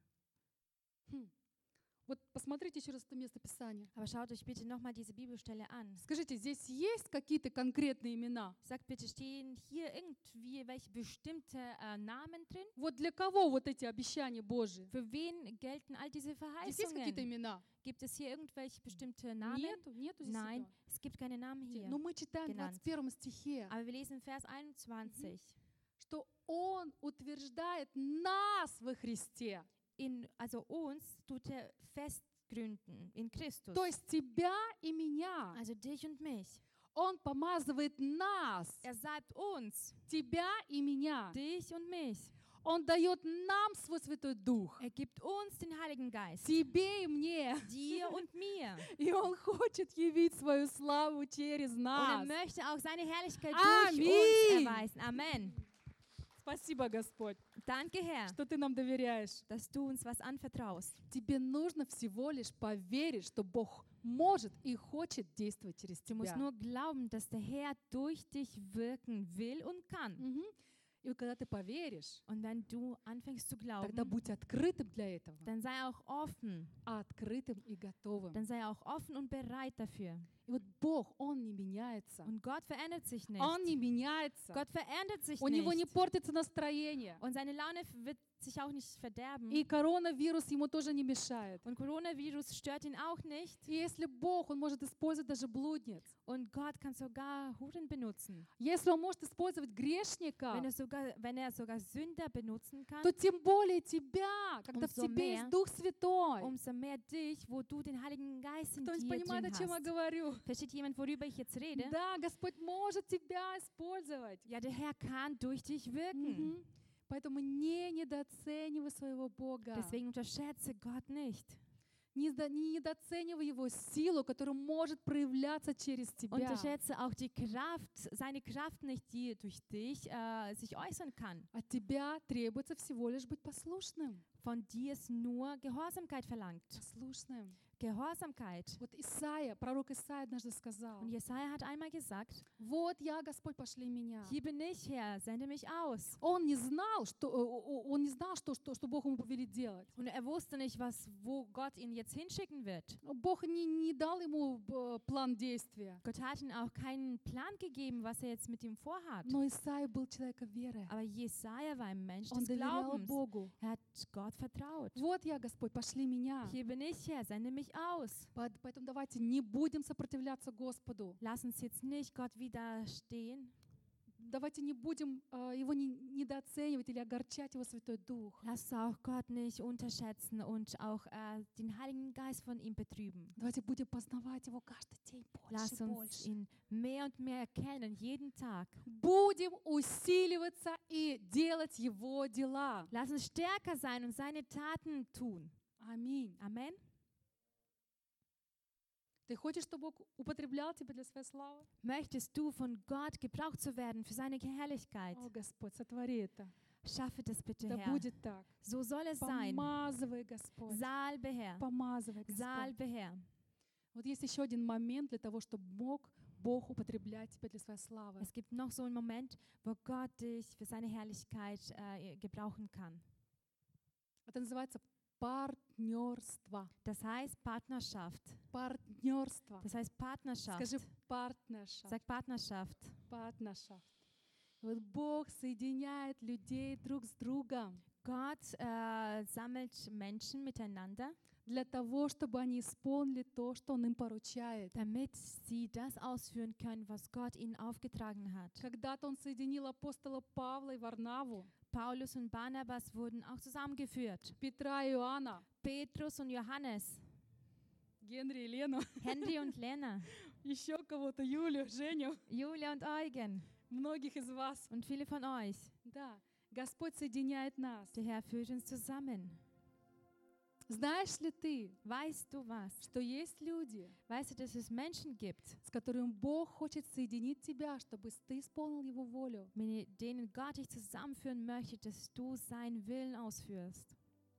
Вот посмотрите еще раз это место Писания. Aber schaut euch bitte nochmal diese Bibelstelle an. Скажите, здесь есть какие-то конкретные имена? Sagt bitte, stehen hier irgendwie welche bestimmte Namen drin? Вот для кого вот эти обещания Божьи? Für wen gelten all diese Здесь есть какие-то Verheißungen? имена? Gibt es hier irgendwelche bestimmte Namen? Нету здесь Nein, имен. es gibt keine Namen hier. Но мы читаем в genannt. 21 стихе, Aber wir lesen Vers 21. что Он утверждает нас во Христе. Also uns tut er festgründen in Christus. То есть тебя и меня. Also dich und mich. Он помазывает нас, Er salbt uns, тебя и меня. dich und mich. Он дает нам свой Святой Дух, Er gibt uns den Heiligen Geist, тебе и мне. dir und mir. И Он хочет явить свою славу через Und er нас. möchte auch seine Herrlichkeit durch Amen. uns erweisen. Amen. Спасибо, Господь, Danke, Herr, что Ты нам доверяешь. dass du uns was anvertraust. Тебе нужно всего лишь поверить, что Бог может и хочет действовать через Du musst тебя. nur glauben, dass der Herr durch dich wirken will und kann. Мгм. И вот когда ты поверишь, Und wenn du anfängst zu тогда glauben, будь открытым для этого, dann sei auch offen. открытым и готовым. Dann sei auch offen und bereit dafür. И вот Бог, Он не меняется. Und Gott verändert sich nicht. Он не меняется. Gott verändert sich У Него не nicht. портится настроение. Und seine Laune wird sich auch nicht verderben. И коронавирус ему тоже не мешает. Und Coronavirus stört ihn auch nicht. И если Бог, Он может использовать даже блудниц. Und Gott kann sogar Huren benutzen. Если Он может использовать грешника, Wenn er sogar Sünder benutzen kann, то тем более тебя, когда в Umso тебе mehr. есть Дух Святой. umso mehr dich, wo du den Heiligen Geist in Кто-нибудь dir понимает, drin о чем я hast. говорю? Versteht jemand, worüber ich jetzt rede? Да, Господь может тебя использовать. Ja, der Herr kann durch dich wirken. Мгм. Поэтому не недооценивай своего Бога. Deswegen unterschätze Gott nicht. Не недооценивай Его силу, которая может проявляться через тебя. Unterschätze auch die Kraft, seine Kraft nicht, die durch dich sich äußern kann. От тебя требуется всего лишь быть послушным. Von dir ist nur Gehorsamkeit verlangt. Послушным. Gehorsamkeit. Вот Исаия, пророк Исаия однажды сказал: Und Jesaja hat einmal gesagt, вот я, Господь, пошли меня. hier bin ich, Herr, sende mich aus. Он не знал, что Бог ему повелит делать. Und er wusste nicht, wo Gott ihn jetzt hinschicken wird. Бог не дал ему план действия. Gott hat ihm auch keinen Plan gegeben, was er jetzt mit ihm vorhat. Но Исаия был человеком веры. Aber Jesaja war ein Mensch Он des доверял Glaubens. Богу. Er hat Gott vertraut. Вот я, Господь, пошли меня. Hier bin ich, Herr, sende mich aus. Поэтому давайте не будем сопротивляться Господу. Lass uns jetzt nicht Gott widerstehen. Давайте не будем Его недооценивать или огорчать Его Святой Дух. Lass auch Gott nicht unterschätzen und auch den Heiligen Geist von ihm betrüben. Давайте будем познавать Его каждый день больше Lass и uns больше. ihn mehr und mehr erkennen, jeden Tag. Будем усиливаться и делать Его дела. Lass uns stärker sein und seine Taten tun. Аминь. Amen. Ты хочешь, чтобы Бог употреблял тебя для своей славы? Möchtest du von Gott gebraucht zu werden für seine Herrlichkeit? О, Господь, сотвори это. Schaffe das bitte, Да Herr. будет так. So soll es sein. Помазывай, Господь. Salbe, Herr. Помазывай, Господь. Salbe, Herr. Вот есть еще один момент для того, чтобы мог Бог употреблять тебя для своей славы. Es gibt noch so einen Moment, wo Gott dich für seine Herrlichkeit gebrauchen kann. Это называется партнерство. Das heißt Partnerschaft. Партнерство. Das heißt Partnerschaft. Скажи партнершафт. Sag Partnerschaft. Партнершафт. Вот Бог соединяет людей друг с другом Gott sammelt Menschen miteinander, для того, чтобы они исполнили то, что Он им поручает. damit sie das ausführen können, was Gott ihnen aufgetragen hat. Когда-то Он соединил апостола Павла и Варнаву, Paulus und Barnabas wurden auch zusammengeführt. Петра и Иоанна, Petrus und Johannes, Генри и Лену, Henry und Lena, еще кого-то, Юлю, Женю, Julia und Eugen многих из вас. und viele von euch. Да, Господь соединяет нас. Der Herr führt uns zusammen. Знаешь ли ты, Weißt du was? что есть люди, Weißt du, dass es Menschen gibt, с которыми Бог хочет соединить тебя, чтобы ты исполнил Его волю? mit denen Gott dich zusammenführen möchte, dass du seinen Willen ausführst?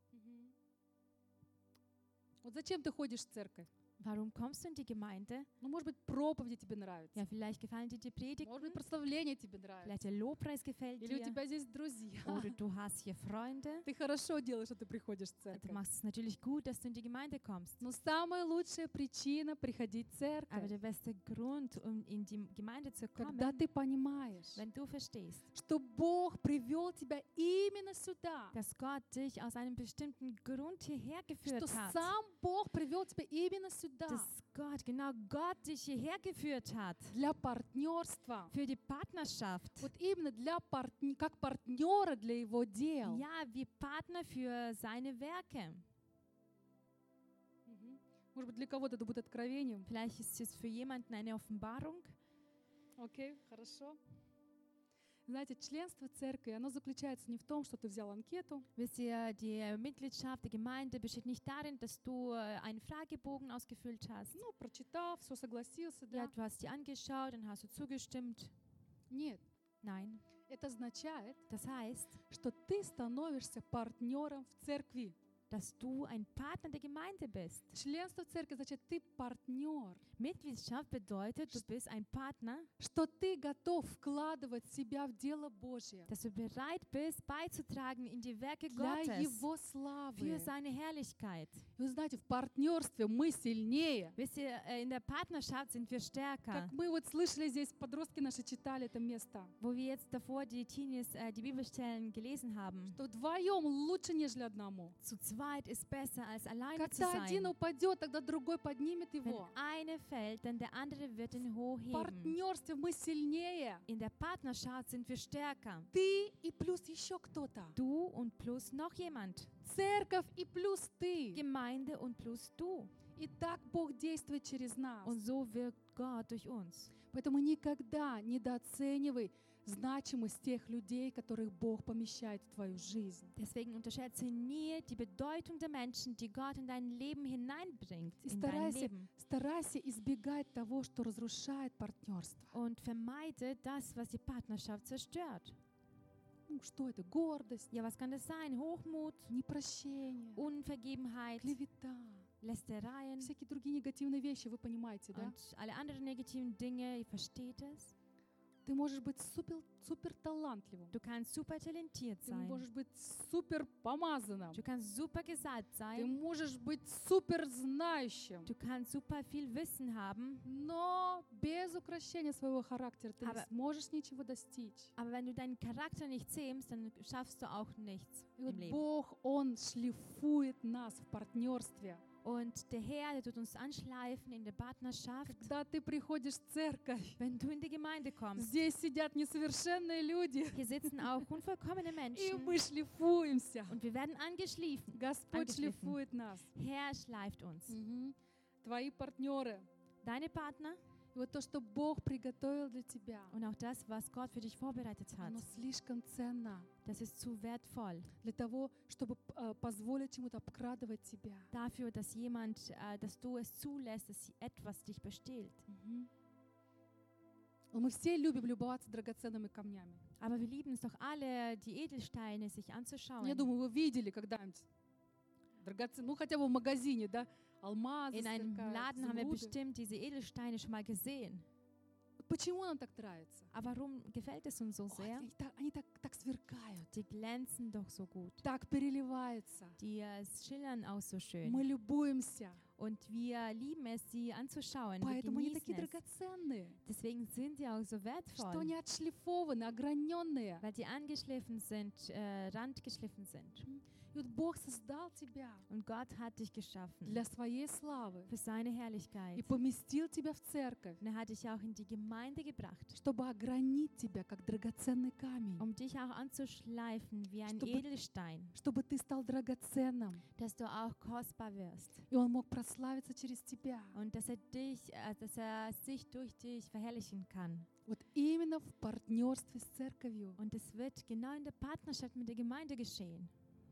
Вот зачем ты ходишь в церковь? Warum kommst du in die Gemeinde? Ну, может быть, проповеди тебе нравятся. Ja, vielleicht gefallen dir die Predigten, Может быть, прославление тебе нравится. vielleicht der Lobpreis gefällt Или у dir, тебя здесь друзья. oder du hast hier Freunde. Ты хорошо делаешь, что ты приходишь в Du церковь. machst es natürlich gut, dass du in die Gemeinde kommst. Но самая лучшая причина приходить в Aber церковь, der beste Grund, um in die Gemeinde zu когда kommen, ты понимаешь, wenn du verstehst, что Бог привел тебя именно сюда, dass Gott dich aus einem bestimmten Grund hierher что geführt hat, сам Бог привел тебя именно сюда dass Gott dich hierher geführt hat для партнерства. für die Partnerschaft. Вот именно как партнера для Его дел. Ja, wie Partner für seine Werke. Мгм. Может быть, для кого-то это будет откровением. Vielleicht ist es für jemanden eine Offenbarung. Окей, хорошо. Знаете, членство церкви, оно заключается не в том, что ты взял анкету, Wisst ihr, die Mitgliedschaft der Gemeinde besteht nicht darin, dass du einen Fragebogen ausgefüllt hast. ну, прочитал, все согласился, Ja, да? du hast dir angeschaut, dann hast du zugestimmt. Нет, Nein, это означает, das heißt, что ты становишься партнером в церкви. dass du ein Partner der Gemeinde bist. Членство в церкви значит, ты партнер, Mitgliedschaft bedeutet, du bist ein Partner, что ты готов вкладывать себя в дело Божье dass du bereit bist, beizutragen in die Werke для Gottes Его славы. für seine Herrlichkeit. И вы знаете, в партнерстве мы сильнее. Wisst ihr, in der Partnerschaft sind wir stärker. Как мы вот слышали здесь, подростки наши читали это место, Wo wir jetzt davor die Teenies die Bibelstellen gelesen haben. что вдвоем лучше, нежели одному. Zu zweit ist besser als alleine zu Когда один sein. упадет, тогда другой поднимет Wenn его. eine fällt, dann der andere wird ihn В hochheben. партнерстве мы сильнее. In der Partnerschaft sind wir stärker. Ты и плюс еще кто-то. Du und plus noch jemand. Церковь и плюс ты. Gemeinde und plus du. И так Бог действует через нас. Und so wirkt Gott durch uns. Поэтому никогда недооценивай значимость тех людей, которых Бог помещает в твою жизнь. Deswegen unterschätze nie die Bedeutung der Menschen, die Gott in dein Leben hineinbringt. И In dein Leben. старайся избегать того, что разрушает партнерство. Und vermeide das, was die Partnerschaft zerstört. Ну, что это? Гордость, Ja, was kann das sein? Hochmut, непрощение, Unvergebenheit, клевета, Lästereien всякие другие негативные вещи, вы понимаете, да? und alle anderen negativen Dinge. Ihr versteht es. Ты можешь быть супер талантливым. Du kannst super talentiert Ты sein. можешь быть супер помазанным. Du kannst super gesalbt Ты sein. можешь быть супер знающим. Du kannst super viel Wissen haben. Но без украшения своего характера ты не Aber- сможешь ничего достичь. Aber wenn du deinen Charakter nicht zähmst, dann schaffst du auch nichts И вот im Leben. Бог, Он шлифует нас в партнерстве. Und der Herr, der tut uns anschleifen in der Partnerschaft. Когда ты приходишь в церковь, Wenn du in die Gemeinde kommst, здесь сидят несовершенные люди, hier sitzen auch unvollkommene и Menschen мы шлифуемся. und wir werden angeschliffen. Господь Angeschliffen. шлифует нас. Herr schleift uns. Мгм. Твои партнеры Deine Partner, И вот то, что Бог приготовил для тебя, Und auch das, was Gott für dich vorbereitet hat, оно слишком ценно das ist zu wertvoll для того, чтобы позволить чему-то обкрадывать тебя. dafür, dass dass du es zulässt, dass etwas dich bestiehlt. Мы все любим любоваться драгоценными камнями. Aber wir lieben es doch alle, die Edelsteine sich anzuschauen. Я думаю, вы видели когда-нибудь ну хотя бы в магазине, да, алмазы In einem сверкают, Laden haben wir изумруды. bestimmt diese Edelsteine schon mal gesehen. Почему нам так нравится? Aber warum gefällt es uns so Ой, sehr? они так сверкают, Die glänzen doch so gut. так переливаются. Die schillern auch so schön. Мы любуемся, Und wir lieben es, sie anzuschauen. Wir поэтому они genießen такие es. драгоценные, Deswegen sind sie auch so что wertvoll, они отшлифованы, ограненные. weil die angeschliffen sind, randgeschliffen sind. И вот Бог создал тебя Und Gott hat dich geschaffen для своей славы für seine и Herrlichkeit. поместил тебя в церковь, Und er hat dich auch in die Gemeinde gebracht, чтобы огранить тебя как драгоценный камень, um dich auch anzuschleifen wie ein Чтобы- Edelstein, чтобы ты стал драгоценным, dass du auch kostbar wirst. и Он мог прославиться через тебя. Und dass er sich durch dich verherrlichen kann. Вот именно в партнерстве с церковью. Und es wird genau in der Partnerschaft mit der Gemeinde geschehen.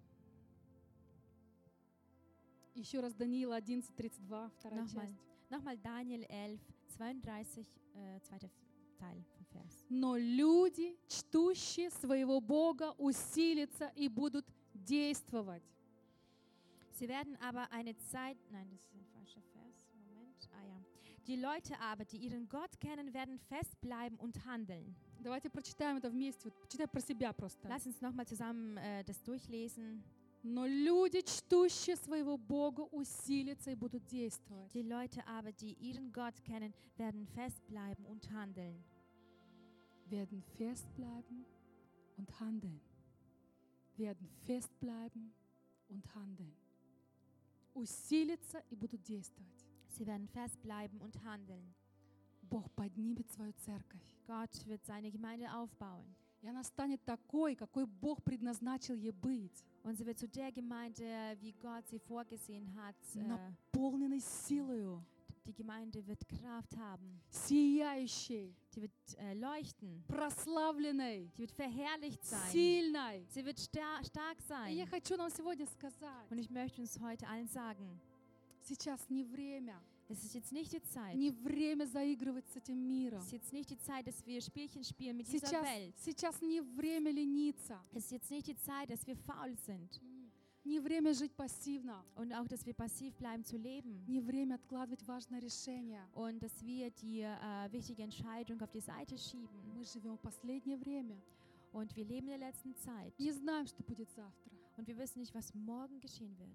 Еще раз Даниила 11:32, вторая Nochmal. часть. Nochmal Daniel 11, 32, zweiter Teil vom Vers. Но люди, чтущие своего Бога, усилятся и будут действовать. Sie werden aber eine Zeit, nein, das ist ein falscher Vers, Moment, ja. Die Leute aber, die ihren Gott kennen, werden festbleiben und handeln. Давайте прочитаем это вместе. Вот, читай про себя просто. Lass uns nochmal zusammen das durchlesen. Но люди, чтущие своего Бога, усилятся и будут действовать. Die Leute aber, die ihren Gott kennen, werden festbleiben und handeln. Werden festbleiben und handeln. Werden festbleiben und handeln. Усилятся и будут действовать. Sie werden festbleiben und handeln. Бог поднимет свою церковь. Gott wird seine Gemeinde aufbauen. И она станет такой, какой Бог предназначил ей быть. Und sie wird zu der Gemeinde, wie Gott sie vorgesehen hat. Наполненной силою, Die Gemeinde wird Kraft haben. сияющей, Sie wird leuchten. прославленной, Sie wird verherrlicht sein. сильной. Sie wird stark И я sein. хочу нам сегодня сказать, Und ich möchte uns heute allen sagen, сейчас не время. es ist jetzt nicht die Zeit. Не время заигрывать с этим миром. Es ist jetzt nicht die Zeit, dass wir Spielchen spielen mit dieser Welt. Сейчас не время лениться. Es ist jetzt nicht die Zeit, dass wir faul sind. Не время жить пассивно. Und auch, dass wir passiv bleiben zu leben. Не время откладывать важное решение. Und dass wir die wichtige Entscheidung auf die Seite schieben. Мы живем в последнее время. Und wir leben in der letzten Zeit. Не знаем, что будет завтра. Und wir wissen nicht, was morgen geschehen wird.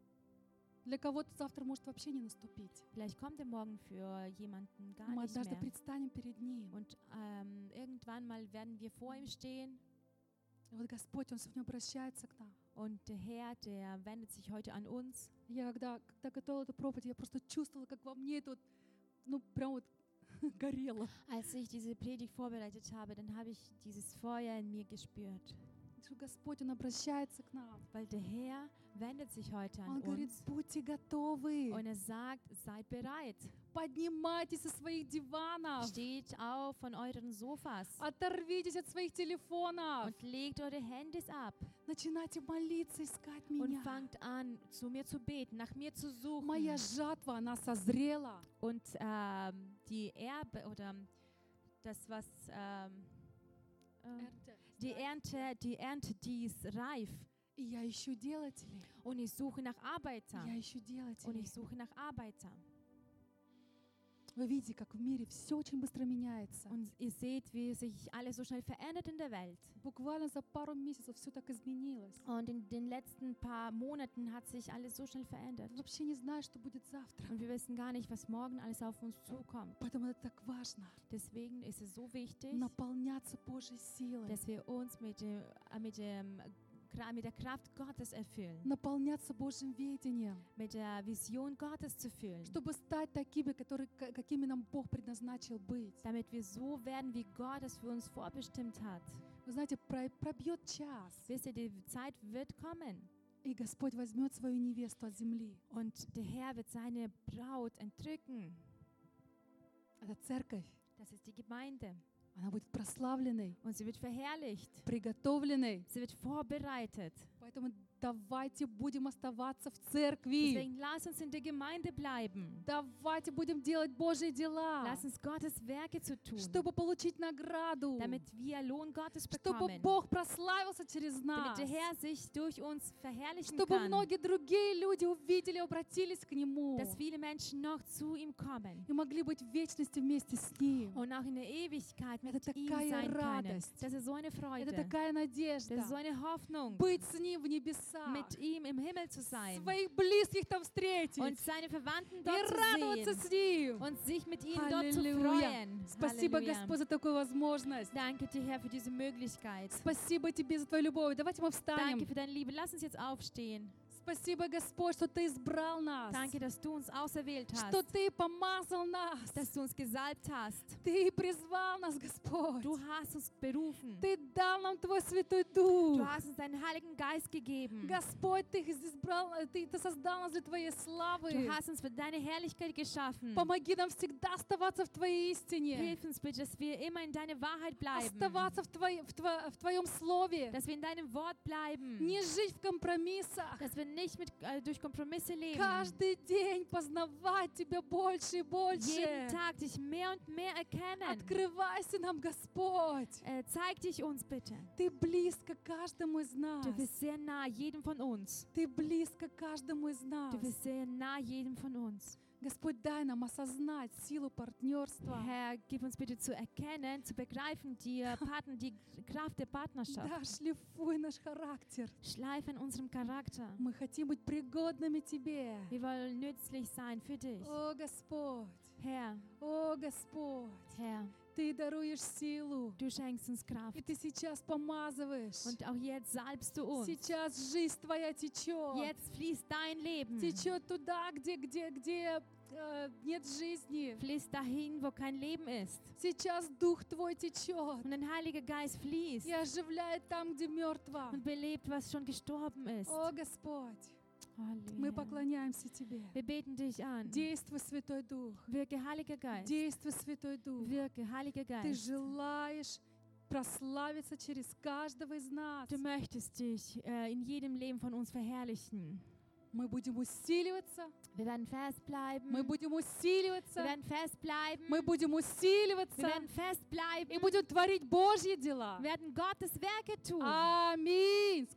Для кого-то завтра может вообще не наступить. Vielleicht kommt der Morgen für jemanden gar Мы nicht однажды mehr. предстанем перед Ним. Und irgendwann mal werden wir vor ihm stehen. И вот Господь, Он сегодня обращается к нам. Und der Herr, der wendet sich heute an uns. Я когда готовила эту проповедь, я просто чувствовала, как во мне это вот, ну, прям вот горело. Als ich diese Predigt vorbereitet habe, dann habe ich dieses Feuer in mir gespürt. Что Господь, Он обращается к нам. Weil der Herr wendet sich heute an Он говорит, uns. будьте готовы. Und er sagt, seid bereit. Поднимайтесь со своих диванов. Steht auf von euren Sofas Оторвитесь от своих телефонов. und legt eure Handys ab Начинайте молиться, искать und меня. fangt an, zu mir zu beten, nach mir zu suchen. Моя жатва, она созрела. Und die Erbe oder das, was die Ernte, die ist reif. И я ищу делателей. Und ich suche nach Arbeitern. Я ищу Und делателей. ich suche nach Arbeitern. Вы видите, как в мире все очень быстро меняется. Und ihr seht, wie sich alles so schnell verändert in der Welt. Буквально за пару месяцев все так изменилось. Und in den letzten paar Monaten hat sich alles so schnell verändert. Вообще не знаю, что будет завтра. Und wir wissen gar nicht, was morgen alles auf uns zukommt. Поэтому это так важно. Deswegen ist es so wichtig, Наполняться Божьей силой. dass wir uns mit der Kraft Gottes erfüllen, Наполняться Божьим видением. mit der Vision Gottes zu füllen, Чтобы стать такими, какими нам Бог предназначил быть. damit wir so werden, wie Gott es für uns vorbestimmt hat. Вы знаете, пробьет час, Wisst ihr, die Zeit wird kommen и Господь возьмет свою невесту от земли. und der Herr wird seine Braut entrücken. Это церковь. Das ist die Gemeinde. Она будет прославленной, Und sie wird verherrlicht. приготовленной. Sie wird vorbereitet. Поэтому давайте будем оставаться в церкви. Deswegen lass uns in der Gemeinde bleiben. Давайте будем делать Божьи дела, Lass uns Gottes Werke zu tun, чтобы получить награду, damit wir Lohn Gottes чтобы bekommen. Бог прославился через Damit нас, der Herr sich durch uns verherrlichen чтобы kann. многие другие люди увидели, обратились к Нему Dass viele Menschen noch zu ihm kommen и могли быть в вечности вместе с Ним. und auch in der Ewigkeit mit Это ihm такая sein können. радость. Das ist so eine Это Freude. такая надежда Das ist so eine Hoffnung, быть с Ним в небесах, mit ihm im Himmel zu sein своих близких там встретить und seine Verwandten и dort zu радоваться с sehen Ним. und sich mit ihnen dort zu Аллилуйя. freuen. Спасибо, Halleluja. Господь, за такую возможность. Danke dir, Herr, für diese Möglichkeit. Спасибо Тебе за Твою любовь. Давайте мы встанем. Danke für deine Liebe. Lass uns jetzt aufstehen. Спасибо, Господь, что Ты избрал нас, Danke, dass du uns auserwählt что hast, Ты помазал нас, dass du uns gesalbt hast. Ты призвал нас, Господь. Du hast uns berufen. Ты дал нам Твой Святой Du Дух. hast uns deinen Heiligen Geist gegeben. Господь, Ты избрал, Ты создал нас для Твоей славы. Du hast uns für deine Herrlichkeit geschaffen. Помоги нам всегда оставаться в Твоей истине, Hilf uns bitte, dass wir immer in deiner Wahrheit bleiben. оставаться в Твоем Слове, Dass wir in deinem Wort bleiben. не жить в компромиссах. Dass wir nicht durch Kompromisse leben. Каждый день познавать Тебя больше и Jeden больше. Tag dich mehr und mehr erkennen. Открывайся нам, Господь. Zeig dich uns bitte. Ты близко каждому из нас. Du bist sehr nah jedem von uns. Ты близко каждому из нас. Du bist sehr nah jedem von uns. Господь, дай нам осознать силу партнерства. Herr, gib uns bitte zu erkennen, zu begreifen, die Kraft der Partnerschaft. Да, шлифуй наш характер. Schleif in unserem Charakter. Мы хотим быть пригодными Тебе. Wir wollen nützlich sein für dich. О, Господь, Herr, о, Господь, Herr, Ты даруешь силу. du schenkst uns Kraft. И Ты сейчас помазываешь. Und auch jetzt salbst du uns. Сейчас жизнь Твоя течет. Jetzt fließt dein Leben. Течет туда, где нет жизни. Fließt dahin, wo kein Leben ist. Сейчас Дух Твой течет Und ein Heiliger Geist fließt и оживляет там, где мертво. und belebt, was schon gestorben ist. О, Господь, мы Halleluja. поклоняемся Тебе. Wir beten dich an. Действуй, Святой Дух. Wirke, Heiliger Geist. Действуй, Святой Дух. Wirke, Heiliger Ты Geist. желаешь прославиться через каждого из нас. Du möchtest dich in jedem Leben von uns verherrlichen. Мы будем усиливаться. Wir werden festbleiben. Мы будем Wir усиливаться. werden festbleiben. Мы будем Wir усиливаться. werden festbleiben. И будем творить Божьи дела. Wir werden Gottes Werke tun. Аминь.